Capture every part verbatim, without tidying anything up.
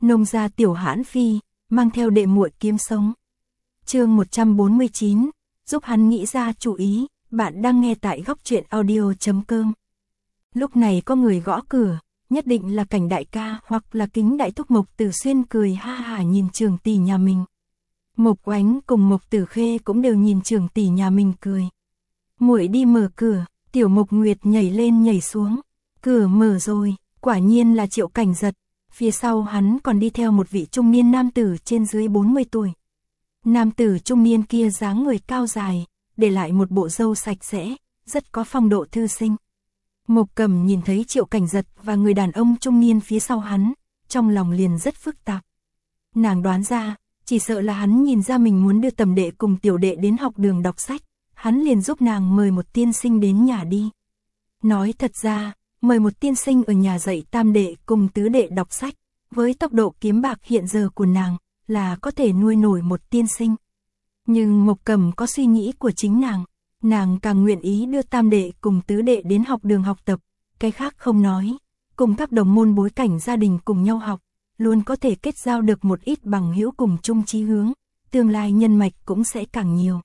Nông gia Tiểu Hãn Phi, mang theo đệ muội kiếm sống. Chương một trăm bốn mươi chín, giúp hắn nghĩ ra chủ ý, bạn đang nghe tại góc truyện audio chấm com. Lúc này có người gõ cửa, nhất định là Cảnh đại ca hoặc là Kính đại thúc. Mộc Tử Xuyên cười ha hả nhìn Trường tỷ nhà mình. Mộc Oánh cùng Mộc Tử Khê cũng đều nhìn Trường tỷ nhà mình cười. Muội đi mở cửa, Tiểu Mộc Nguyệt nhảy lên nhảy xuống. Cửa mở rồi, quả nhiên là Triệu Cảnh Giật. Phía sau hắn còn đi theo một vị trung niên nam tử trên dưới bốn mươi tuổi. Nam tử trung niên kia dáng người cao dài, để lại một bộ râu sạch sẽ, rất có phong độ thư sinh. Mộc Cầm nhìn thấy Triệu Cảnh Giật và người đàn ông trung niên phía sau hắn, trong lòng liền rất phức tạp. Nàng đoán ra, chỉ sợ là hắn nhìn ra mình muốn đưa tầm đệ cùng tiểu đệ đến học đường đọc sách, hắn liền giúp nàng mời một tiên sinh đến nhà đi. Nói thật ra, mời một tiên sinh ở nhà dạy tam đệ cùng tứ đệ đọc sách, với tốc độ kiếm bạc hiện giờ của nàng, là có thể nuôi nổi một tiên sinh. Nhưng Mộc Cầm có suy nghĩ của chính nàng, nàng càng nguyện ý đưa tam đệ cùng tứ đệ đến học đường học tập, cái khác không nói, cùng các đồng môn bối cảnh gia đình cùng nhau học, luôn có thể kết giao được một ít bằng hữu cùng chung chí hướng, tương lai nhân mạch cũng sẽ càng nhiều.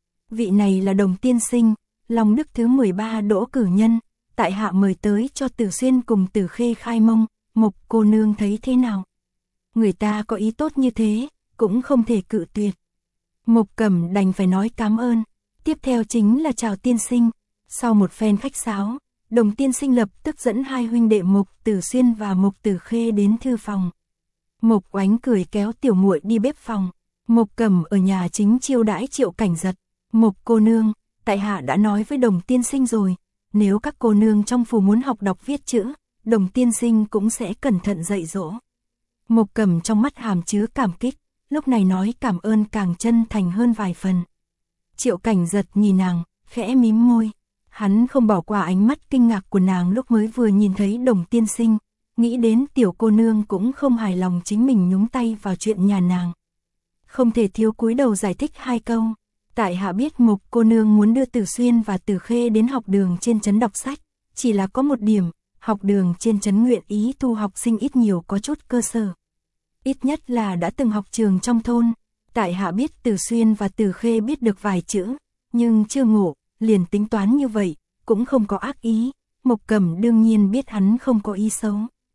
Vị này là Đồng tiên sinh, Long Đức thứ mười ba đỗ cử nhân, tại hạ mời tới cho Tử Xuyên cùng Tử Khê khai mông, Mộc cô nương thấy thế nào? Người ta có ý tốt như thế, cũng không thể cự tuyệt. Mộc Cẩm đành phải nói cảm ơn, tiếp theo chính là chào tiên sinh. Sau một phen khách sáo, Đồng tiên sinh lập tức dẫn hai huynh đệ Mộc Tử Xuyên và Mộc Tử Khê đến thư phòng. Mộc Oánh cười kéo tiểu muội đi bếp phòng. Mộc Cẩm ở nhà chính chiêu đãi Triệu Cảnh Giật. Mộc cô nương, tại hạ đã nói với Đồng tiên sinh rồi, nếu các cô nương trong phủ muốn học đọc viết chữ, Đồng tiên sinh cũng sẽ cẩn thận dạy dỗ. Mộc Cẩm trong mắt hàm chứa cảm kích, lúc này nói cảm ơn càng chân thành hơn vài phần. Triệu Cảnh Giật nhìn nàng, khẽ mím môi. Hắn không bỏ qua ánh mắt kinh ngạc của nàng lúc mới vừa nhìn thấy Đồng tiên sinh, nghĩ đến tiểu cô nương cũng không hài lòng chính mình nhúng tay vào chuyện nhà nàng. Không thể thiếu cúi đầu giải thích hai câu. Tại hạ biết Mộc cô nương muốn đưa Tử Xuyên và Tử Khê đến học đường trên trấn đọc sách, chỉ là có một điểm, học đường trên trấn nguyện ý thu học sinh ít nhiều có chút cơ sở. Ít nhất là đã từng học trường trong thôn. Tại hạ biết Tử Xuyên và Tử Khê biết được vài chữ, nhưng chưa ngộ, liền tính toán như vậy, cũng không có ác ý. Mộc Cẩm đương nhiên biết hắn không có ý xấu.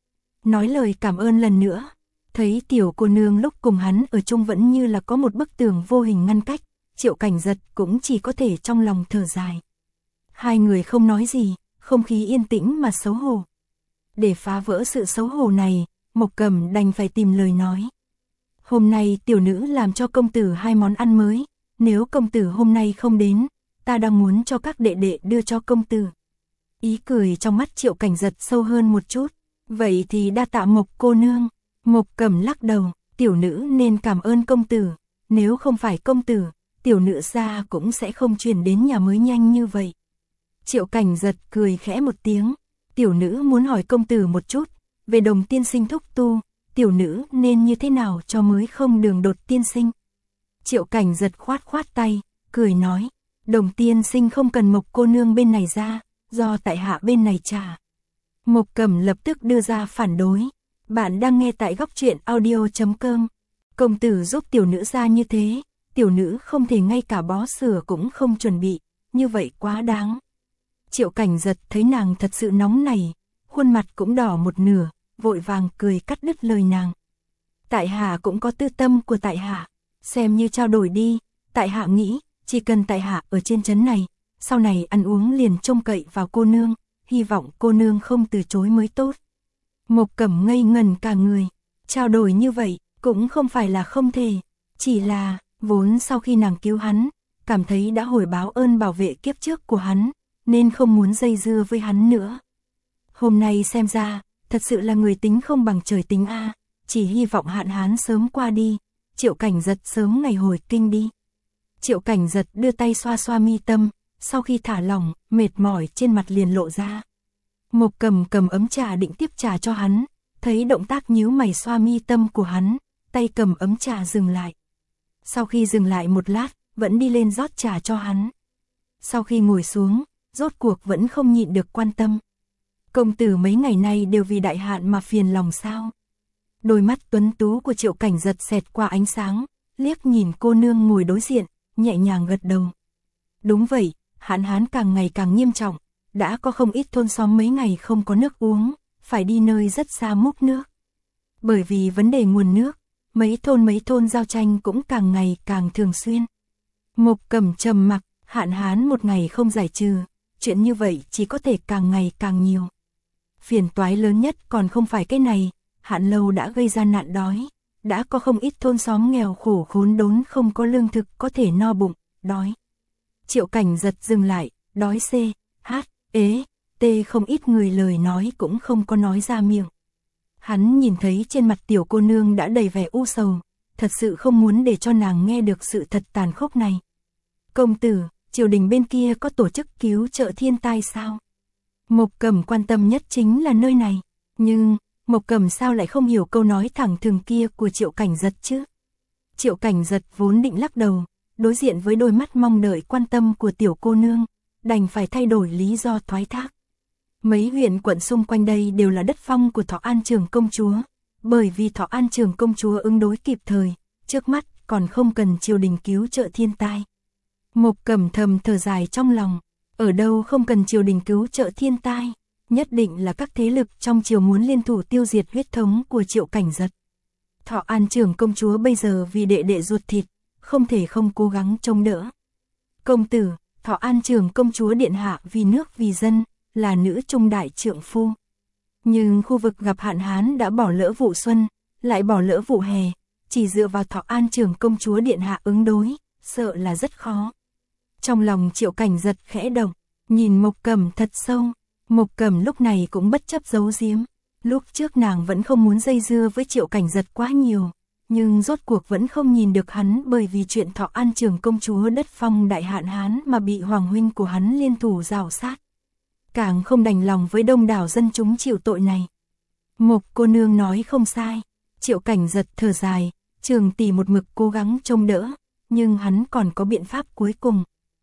Nói lời cảm ơn lần nữa, thấy tiểu cô nương lúc cùng hắn ở chung vẫn như là có một bức tường vô hình ngăn cách, Triệu Cảnh Giật cũng chỉ có thể trong lòng thở dài. Hai người không nói gì, không khí yên tĩnh mà xấu hổ. Để phá vỡ sự xấu hổ này, Mộc Cẩm đành phải tìm lời nói. Hôm nay tiểu nữ làm cho công tử hai món ăn mới, nếu công tử hôm nay không đến, ta đang muốn cho các đệ đệ đưa cho công tử. Ý cười trong mắt Triệu Cảnh Giật sâu hơn một chút. Vậy thì đa tạ Mộc cô nương. Mộc Cẩm lắc đầu, tiểu nữ nên cảm ơn công tử, nếu không phải công tử, tiểu nữ gia cũng sẽ không chuyển đến nhà mới nhanh như vậy. Triệu Cảnh Giật cười khẽ một tiếng, tiểu nữ muốn hỏi công tử một chút, về Đồng tiên sinh thúc tu, tiểu nữ nên như thế nào cho mới không đường đột tiên sinh. Triệu Cảnh Giật khoát khoát tay, cười nói, Đồng tiên sinh không cần Mộc cô nương bên này ra, do tại hạ bên này trả. Mộc Cẩm lập tức đưa ra phản đối, bạn đang nghe tại góc truyện audio chấm com. Công tử giúp tiểu nữ ra như thế, tiểu nữ không thể ngay cả bó sửa cũng không chuẩn bị, như vậy quá đáng. Triệu Cảnh Giật thấy nàng thật sự nóng nảy, khuôn mặt cũng đỏ một nửa, vội vàng cười cắt đứt lời nàng. Tại hạ cũng có tư tâm của tại hạ, xem như trao đổi đi, tại hạ nghĩ, chỉ cần tại hạ ở trên trấn này, sau này ăn uống liền trông cậy vào cô nương, hy vọng cô nương không từ chối mới tốt. Mộc Cẩm ngây ngần cả người, trao đổi như vậy, cũng không phải là không thể, chỉ là, vốn sau khi nàng cứu hắn, cảm thấy đã hồi báo ơn bảo vệ kiếp trước của hắn, nên không muốn dây dưa với hắn nữa. Hôm nay xem ra, thật sự là người tính không bằng trời tính a, chỉ hy vọng hạn hán sớm qua đi, Triệu Cảnh Giật sớm ngày hồi kinh đi. Triệu Cảnh Giật đưa tay xoa xoa mi tâm, sau khi thả lỏng, mệt mỏi trên mặt liền lộ ra. Mộc Cầm cầm ấm trà định tiếp trà cho hắn, thấy động tác nhíu mày xoa mi tâm của hắn, tay cầm ấm trà dừng lại. Sau khi dừng lại một lát, vẫn đi lên rót trà cho hắn. Sau khi ngồi xuống, rốt cuộc vẫn không nhịn được quan tâm. Công tử mấy ngày nay đều vì đại hạn mà phiền lòng sao? Đôi mắt tuấn tú của Triệu Cảnh Giật xẹt qua ánh sáng, liếc nhìn cô nương ngồi đối diện, nhẹ nhàng gật đầu. Đúng vậy, hạn hán càng ngày càng nghiêm trọng, đã có không ít thôn xóm mấy ngày không có nước uống, phải đi nơi rất xa múc nước. Bởi vì vấn đề nguồn nước, mấy thôn mấy thôn giao tranh cũng càng ngày càng thường xuyên. Mộc Cẩm trầm mặc, hạn hán một ngày không giải trừ, chuyện như vậy chỉ có thể càng ngày càng nhiều. Phiền toái lớn nhất còn không phải cái này, hạn lâu đã gây ra nạn đói, đã có không ít thôn xóm nghèo khổ khốn đốn không có lương thực có thể no bụng, đói. Triệu Cảnh Giật dừng lại, đói c, h, ế, t không ít người lời nói cũng không có nói ra miệng. Hắn nhìn thấy trên mặt tiểu cô nương đã đầy vẻ u sầu, thật sự không muốn để cho nàng nghe được sự thật tàn khốc này. Công tử, triều đình bên kia có tổ chức cứu trợ thiên tai sao? Mộc Cẩm quan tâm nhất chính là nơi này, nhưng Mộc Cẩm sao lại không hiểu câu nói thẳng thừng kia của Triệu Cảnh Giật chứ? Triệu Cảnh Giật vốn định lắc đầu, đối diện với đôi mắt mong đợi quan tâm của tiểu cô nương, đành phải thay đổi lý do thoái thác. Mấy huyện quận xung quanh đây đều là đất phong của Thọ An Trường công chúa, bởi vì Thọ An Trường công chúa ứng đối kịp thời, trước mắt còn không cần triều đình cứu trợ thiên tai. Mộc Cẩm thầm thở dài trong lòng, ở đâu không cần triều đình cứu trợ thiên tai, nhất định là các thế lực trong triều muốn liên thủ tiêu diệt huyết thống của Triệu Cảnh Giật. Thọ An Trường công chúa bây giờ vì đệ đệ ruột thịt, không thể không cố gắng chống đỡ. Công tử, Thọ An Trường công chúa điện hạ vì nước vì dân, là nữ trung đại trượng phu. Nhưng khu vực gặp hạn hán đã bỏ lỡ vụ xuân, lại bỏ lỡ vụ hè, chỉ dựa vào Thọ An Trường công chúa điện hạ ứng đối, sợ là rất khó. Trong lòng Triệu Cảnh Giật khẽ động, nhìn Mộc Cẩm thật sâu, Mộc Cẩm lúc này cũng bất chấp giấu giếm. Lúc trước nàng vẫn không muốn dây dưa với Triệu Cảnh Giật quá nhiều, nhưng rốt cuộc vẫn không nhìn được hắn bởi vì chuyện Thọ An Trường công chúa đất phong đại hạn hán mà bị hoàng huynh của hắn liên thủ rào sát. Càng không đành lòng với đông đảo dân chúng chịu tội này. Mộc cô nương nói không sai, Triệu Cảnh Giật thở dài, Trường tỷ một mực cố gắng trông đỡ, nhưng hắn còn có biện pháp cuối cùng.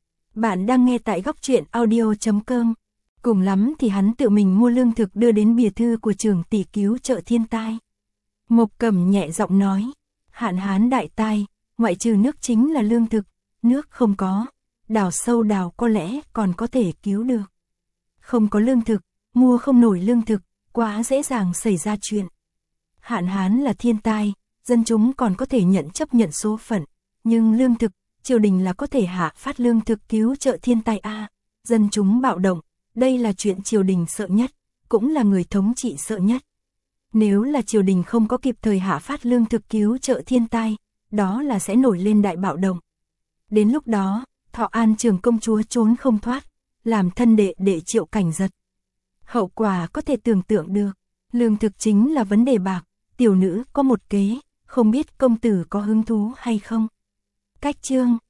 Bạn đang nghe tại góc truyện audio chấm com. Cùng lắm thì hắn tự mình mua lương thực đưa đến bìa thư của Trường tỷ cứu trợ thiên tai. Mộc Cẩm nhẹ giọng nói, hạn hán đại tai, ngoại trừ nước chính là lương thực, nước không có, đào sâu đào có lẽ còn có thể cứu được. Không có lương thực, mua không nổi lương thực, quá dễ dàng xảy ra chuyện. Hạn hán là thiên tai, dân chúng còn có thể nhận chấp nhận số phận, nhưng lương thực, triều đình là có thể hạ phát lương thực cứu trợ thiên tai a. À, dân chúng bạo động, đây là chuyện triều đình sợ nhất, cũng là người thống trị sợ nhất. Nếu là triều đình không có kịp thời hạ phát lương thực cứu trợ thiên tai, đó là sẽ nổi lên đại bạo động. Đến lúc đó, Thọ An Trường công chúa trốn không thoát, làm thân đệ đệ Triệu Cảnh Giật. Hậu quả có thể tưởng tượng được, lương thực chính là vấn đề bạc, tiểu nữ có một kế, không biết công tử có hứng thú hay không. Cách chương